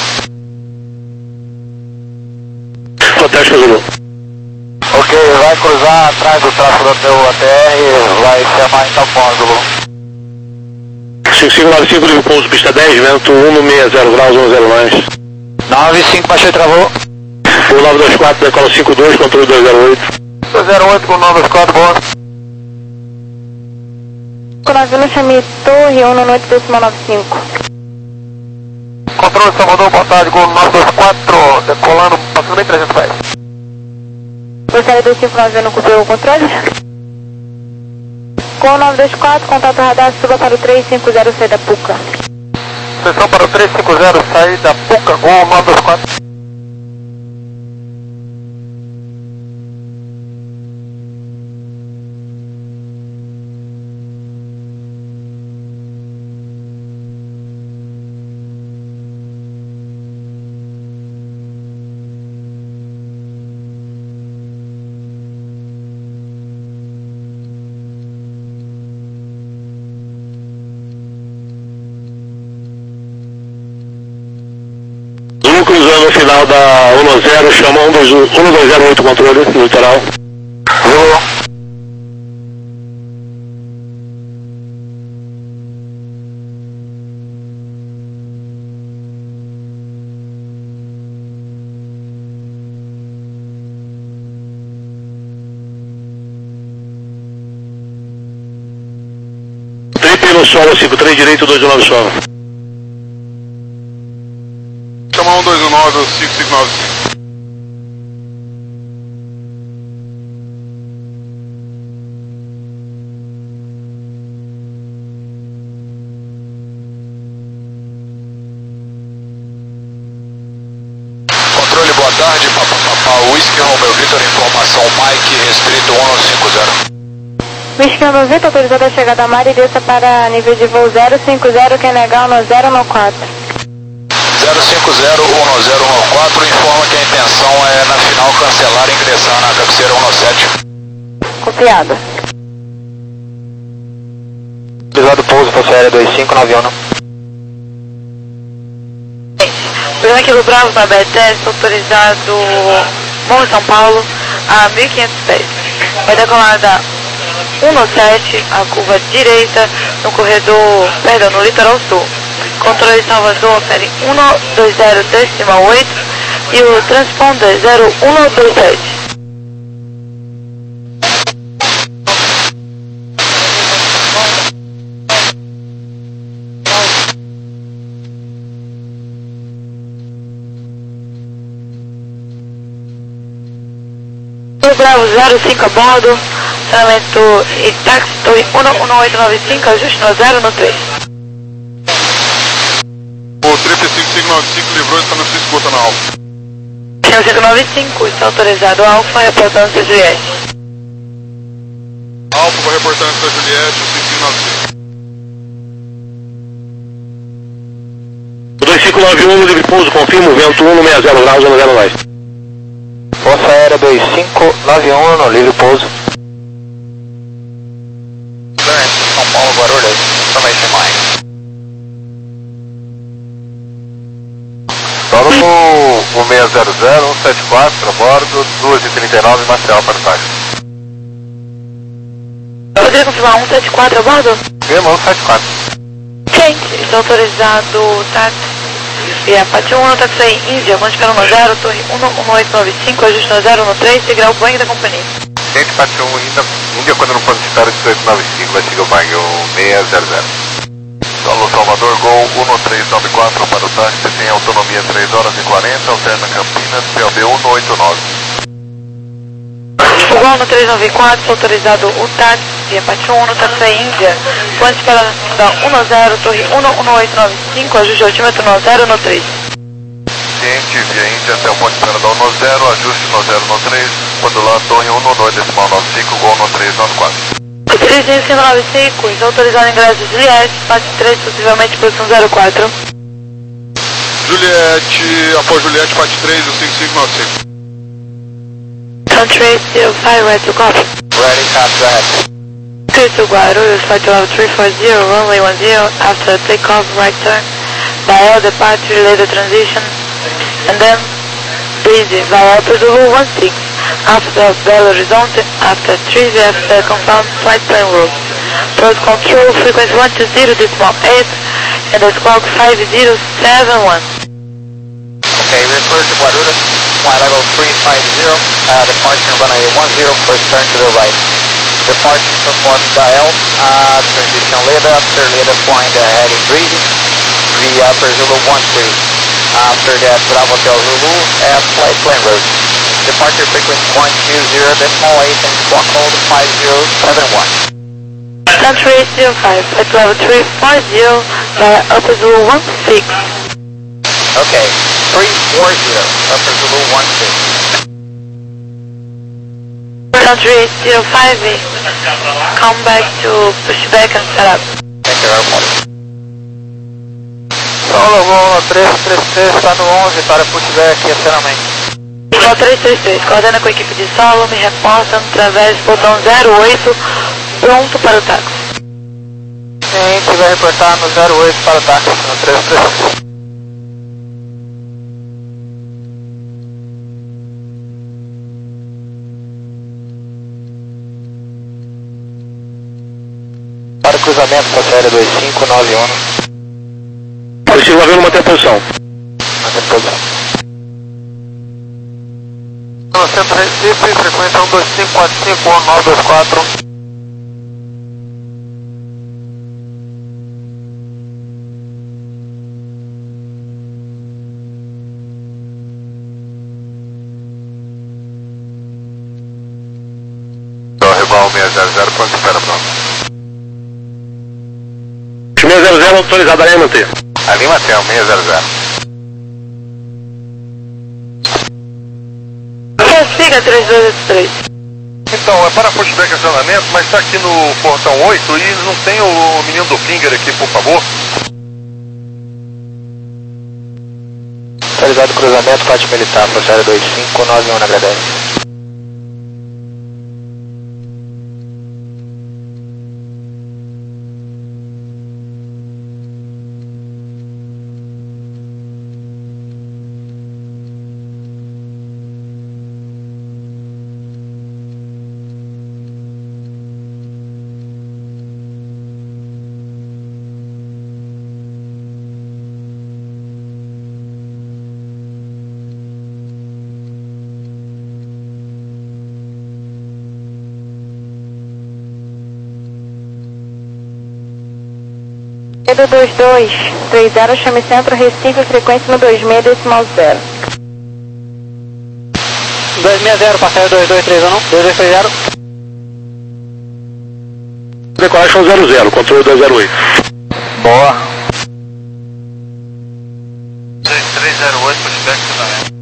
Hotel Oscar Zulu. Ok, vai cruzar atrás do tráfego da teu A T R, vai chamar em Tapão, Zulu. cinco cinco nove cinco, livre pouso, pista dez, vento um sessenta graus, um zero mais. nove cinco, baixou e travou. O nove dois quatro, decola cinco dois, controle dois zero oito. dois zero oito com nove dois quatro, boa. cinco nove um, chame torre um noite, decimal nove cinco. Controle Salvador, boa tarde, Gol nove dois quatro, decolando, passando bem trezentos pés. Gostaria do cinco nove um, não cumpriu o controle? Com nove dois quatro, contato radar, suba para o três cinco zero, saída Puca. Sessão para o três cinco zero, saída Puca, Gol nove dois quatro. Cruzando o final da um zero, chama um dois zero oito, controle no litoral. Zulu. Trip no solo, cinco três direito, dois nove solo. Chama um dois um nove, cinco cinco nove cinco. Lima, Whisky Romeo Victor, informação Mike, restrito um cinco zero. Whisky Romeo Victor, autorizado a chegada a mar e desça para nível de voo zero cinco zero, quem negar um zero um quatro. zero cinco zero um zero um quatro, informa que a intenção é na final cancelar e ingressar na cabeceira um sete. Copiado. Autorizado pouso, Força Aérea dois cinco nove um. Programa Kilo Bravo para B T S, autorizado Morro São Paulo a mil e quinhentos pés. Vai decolar da um sete, a curva direita, no corredor, perdão, no litoral sul. Controle Salvador ofere um dois zero decimal oito e o transponder zero um dois sete. Bravo zero cinco a bordo, treinamento e táxi, torre um um oito nove cinco, ajuste no zero no três. O triple cinco cinco nove cinco livrou e está na sua escuta na Alfa. cinco cinco nove cinco, está autorizado Alfa, reportando a Juliette. Alfa vai reportar antes da Juliette, o cinco cinco nove cinco. O dois cinco nove um, livre pouso, confirmo, vento um no sessenta graus, zero zero nove. Força Aérea dois cinco nove um no livre pouso. São Paulo, Guarulhos, information line. Solo o seis zero zero um sete quatro a bordo, duas e trinta e nove, Marcial para o táxi. Poderia confirmar um sete quatro a bordo? Firma um sete quatro. Quente, está autorizado táxi. Via Pati um, táxi Índia, mande para um zero, torre um um oito nove cinco, ajuste no zero no três, seguirá o Boeing da companhia. Gente, Pati um, Índia, Índia quando não pode citar o dezoito nove cinco, vai seguir o Boeing, o seis zero zero. Solo Salvador, Gol um três nove quatro para o táxi, tem autonomia três horas e quarenta, alterna Campinas, P O B um oito nove. O Gol no três nove quatro, autorizado o táxi, via Pati um, no táxi Índia, mande para um zero, torre um um oito nove cinco, ajuste altímetro no zero no três. Gente, via Índia até o ponte para dar no zero, ajuste no zero no três, quando lá torre um um dois decimal nove cinco, Gol no três nove quatro. três cinco nove cinco, está autorizado ingresso de Juliette, Pati três, possivelmente posição zero quatro. Juliette, após Juliette, Pati três, o cinco cinco nove cinco. Country zero five, right to copy. Ready, copy, go ahead. Clear to Guarulhos, flight level three four zero, runway one zero, after takeoff, right turn, via departure, later transition, and then busy via Zulu one six, after Belo Horizonte, after three V F, uh, confirmed flight plan route. Throat control, frequency one two zero decimal eight, and the squawk five zero seven one. Okay, refer to Guarulhos, flight level three five zero, uh, departure runway one zero, first turn to the right. Departure performed dial, uh, transition later, after later flying the heading breeze, via Zulu one three. After that, Bravo Hotel Zulu at flight plan route. Departure frequency one two zero decimal eight and squawk code five zero seven one. Country zero five, flight level three four zero, via Upper Zulu one six. Okay, three four zero, Upper Zulu one six. Country zero five, come back to pushback and set up. Thank you very much. Solo Gol três três três, está no onze para pushback e acionamento. Gol três três três, coordena com a equipe de solo, me reportam através do botão zero oito, pronto para o táxi. Gente, vai reportar no zero oito para o táxi, no três três três. Para o cruzamento, Força Aérea dois cinco nove um. Preciso haver uma posição. Mantém posição. No centro Recife, frequência um dois cinco quatro cinco um nove dois quatro. Rival seis zero zero, quanto espera, pronto? seis zero zero autorizado, a manter. A Lima tem o seis zero zero. Siga três dois oito três. Então, é para pushback acionamento, mas está aqui no portão oito e não tem o menino do Finger aqui, por favor. Atualizado cruzamento, parte militar, Força dois cinco nove um na Gradete. Edo dois dois três zero, chame centro, Recife, frequência no dois seis decimal zero. dois seis zero, passageiro dois dois três um, dois dois três zero. Decolagem zero zero, controle dois zero oito. Boa. dois três zero oito, pushback acionamento.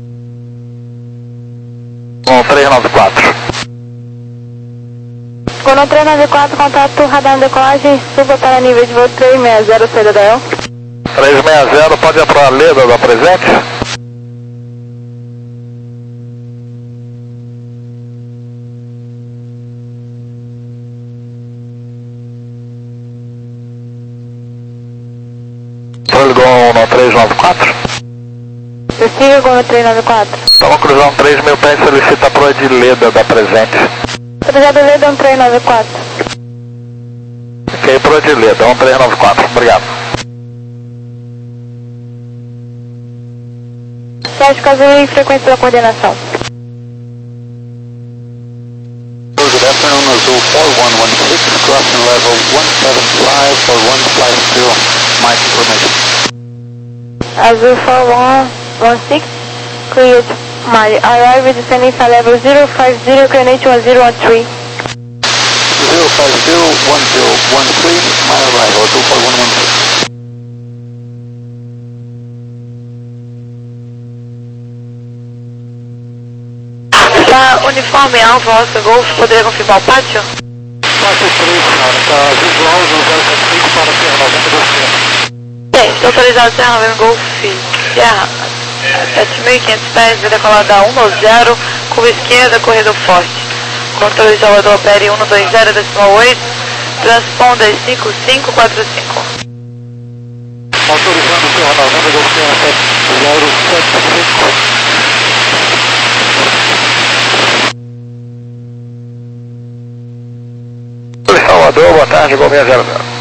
um três nove quatro. Quando três nove quatro, contato radar na decolagem, suba para nível de voo três seis zero, saída da E L. três seis zero, pode ir para a Leda da presente? Polygon no três nove quatro. Siga com o três nove quatro. Estamos cruzando três mil pés, solicita para de Leda da presente. Autorizado Leda um três nove quatro. Ok, para de Leda, um três nove quatro, obrigado. Sérgio Casuí, frequência da coordenação. Good afternoon, Azul four one one six, crossing level one seven five for one flight zero, Mike information. Azul four one one six, cleared. My arrival descending for level zero five zero, coordinate one zero one three. zero five zero one zero one three, my arrival, two four one one six. Tá, uniforme Alfa, Oscar Golf, poderia confirmar o pátio? Pátio três, senhora, tá visual no zero sete cinco para Serra noventa do Centro. Bem, estou autorizado Serra noventa Golf, Serra, sete mil e quinhentos pés, vai decolar da um zero, curva esquerda, corredor forte. Controle de Salvador, opere um dois zero decimal oito, transponder cinco cinco quatro cinco. Autorizando Serra noventa do Centro, zero sete cinco. Salvador, boa tarde, Gol seis zero zero.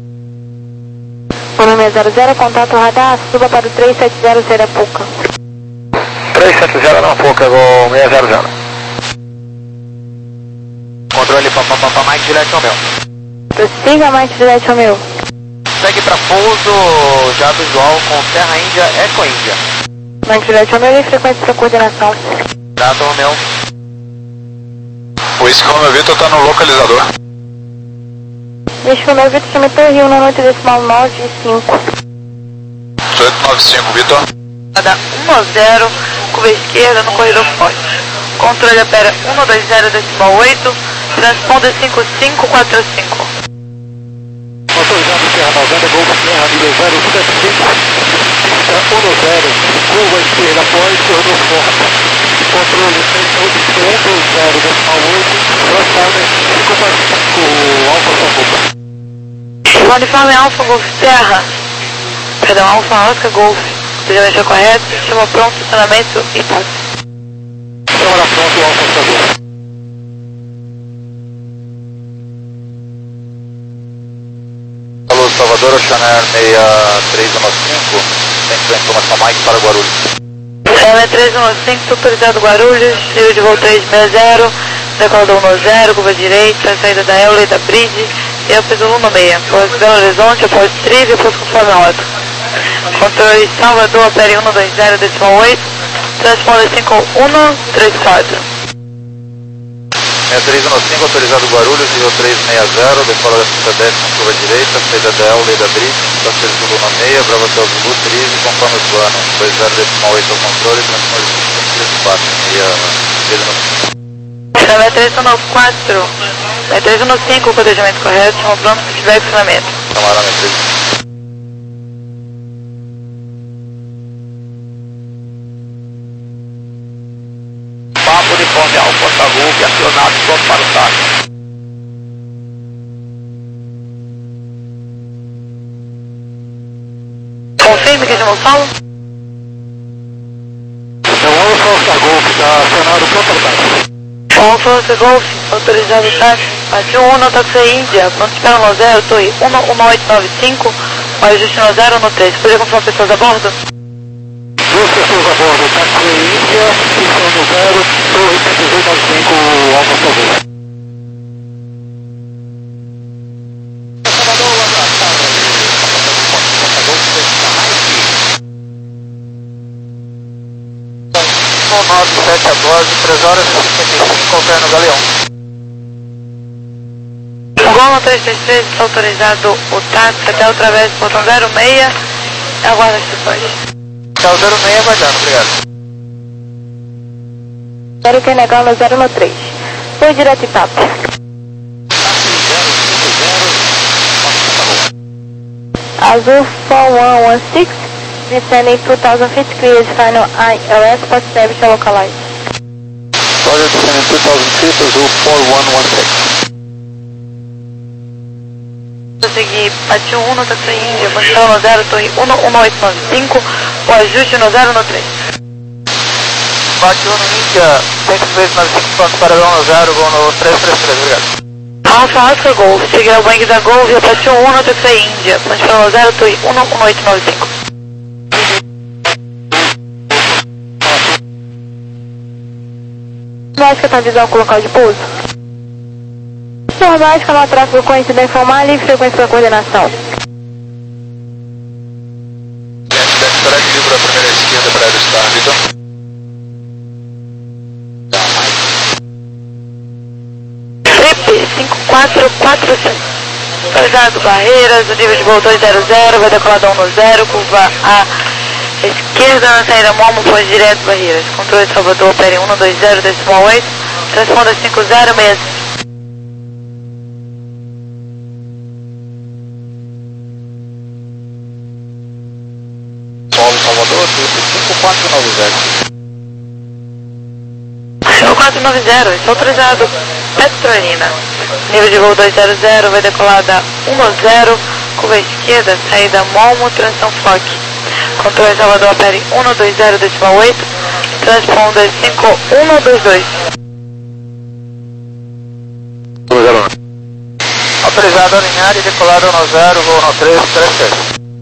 Volume zero zero, contato radar, suba para o três sete zero, Serapuca. três sete zero não, Puca, Gol seis zero zero. Controle papapá, Mike Juliette ao meu. Prossiga, Mike Juliette ao meu. Segue para pouso, já visual com Serra Índia, Eco Índia. Mike Juliette ao meu e frequência da coordenação. Dado ao meu. O Whisky Romeo Victor está no localizador. Deixa o meu Vitor, chame Torre um no oito decimal nove cinco. oito nove cinco, Victor. Cada um zero, curva esquerda no corredor forte. Controle opera um dois zero decimal oito, transponder cinco cinco quatro cinco. Autorizado Serra noventa, Gol Serra, nível zero sete cinco, pista um zero, curva esquerda, após, corredor forte. Controle um dois zero decimal oito, transponder cinco quatro cinco, Alfa Samuca. Uniforme Alfa Golf Serra, perdão, Alfa Oscar Golf, ligamento correto, sistema pronto, estacionamento e pátio. Câmara pronto, Alfa Samuca. Alô, Salvador, Oceanair seis três um cinco, centro de informação Mike para Guarulhos. L três um cinco, autorizado Guarulhos, nível de voo três seis zero, decolador um zero, curva direita, saída da Eule, da Bridge, e eu fiz o um seis, após Belo Horizonte, após Trive, após conforme a rota. Controle Salvador, opere um dois zero decimal oito, transponder cinco um três quatro. seis três um cinco, autorizado Guarulhos, nível três seis zero, decola da pista décima, curva direita, saída da Eule, da Bridge, passeio Zulu um seis, Bravo Hotel Zulu, Trive, conforme o plano, dois zero decimal oito ao controle, transponder cinco três quatro, meia Chave três um nove quatro, três um nove cinco, codejamento correto, chama pronto se tiver funcionamento. Camarão três. Papo de Ponte Alfa, Golf, acionado, pronto para o táxi. Confirme que chamou o solo? Então, Alfa, Alfa Golf, está acionado, pronto para o táxi. Alfa, Alfa Golf, autorizado o táxi, parte um, no táxi Índia, pronto espera no zero, torre um um oito nove cinco, o ajuste no zero no três. Poderia confirmar pessoas a bordo? Duas pessoas a bordo, táxi Índia, pista no zero, torre cento e oito nove cinco, Alfa, Alfa Golf. nove sete a bordo, três horas e cinquenta e cinco, alterno Galeão. O Gol três três três está autorizado o táxi até o travesso do portão zero seis, aguarda as instruções. Até o zero seis, aguardando, obrigado. zero que negar no zero no três. Foi direto e papo. Azul four one one six, descending two thousand feet, clears final I L S, port service localized. Roger, descending two thousand feet, Azul four one one six. Vou seguir parte um no táxi Índia, posição no zero, torre um um oito nove cinco, o ajuste no zero no três. Parte um no Índia, cento e três nove cinco, pronto para Gol no zero, Gol no três três três, obrigado. Alfa, Alfa Golf, seguir o banco da Golf, a parte um no táxi Índia, posição no zero, torre um um oito nove cinco. Básica tá visão com local de pouso. Senhor Básica, no tráfego com incidência formal e frequência da coordenação. Espera que livro a primeira esquerda para aeroestar, Vitor. Trip cinco quatro quatro cinco. Autorizado barreiras, o nível de voo dois zero zero, vai decolar da um no zero, curva A esquerda na saída Momo, pós direto barreiras. Controle Salvador, opere um dois zero, decimal oito, transponda cinco zero seis. Paulo Salvador, cinco quatro nove zero. cinco quatro nove zero, está autorizado Petrolina. Nível de voo dois zero zero, vai decolar da um no zero, curva esquerda, saída Momo, transição F O C. Controle Salvador, opere um dois zero, decimal oito, transponda cinco um dois dois. Autorizado a alinhar e decolado no zero, Gol no três três três.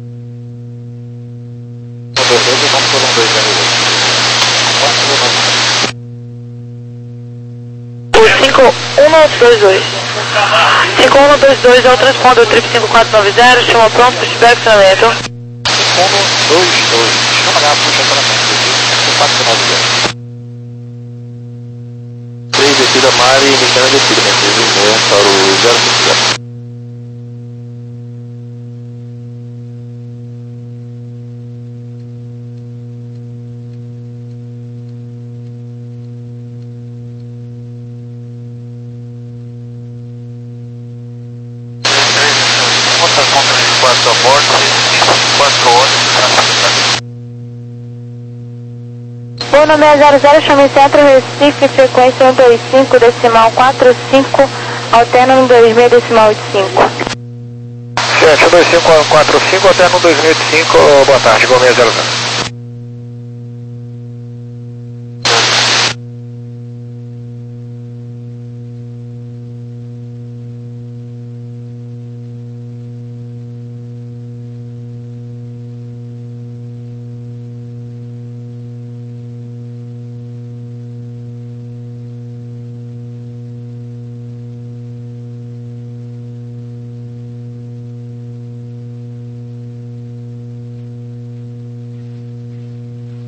O cinco um dois dois. cinco um dois dois é o transponder, o trip cinco quatro nove zero, chama pronto para estiver funcionamento. cinco um dois dois. Chama lá, puxa para cinco quatro nove zero. três descida Mari, indicando descida, né? três e meia para o zero cinco zero. quatro a bordo, quatro horas, Voo no seis zero zero, chame Centro Recife, frequência um dois cinco, decimal quatro cinco, alterno um dois seis, decimal oito cinco. Certo, um dois cinco quatro cinco, alterno um dois seis oito cinco, boa tarde, Gol seis zero zero.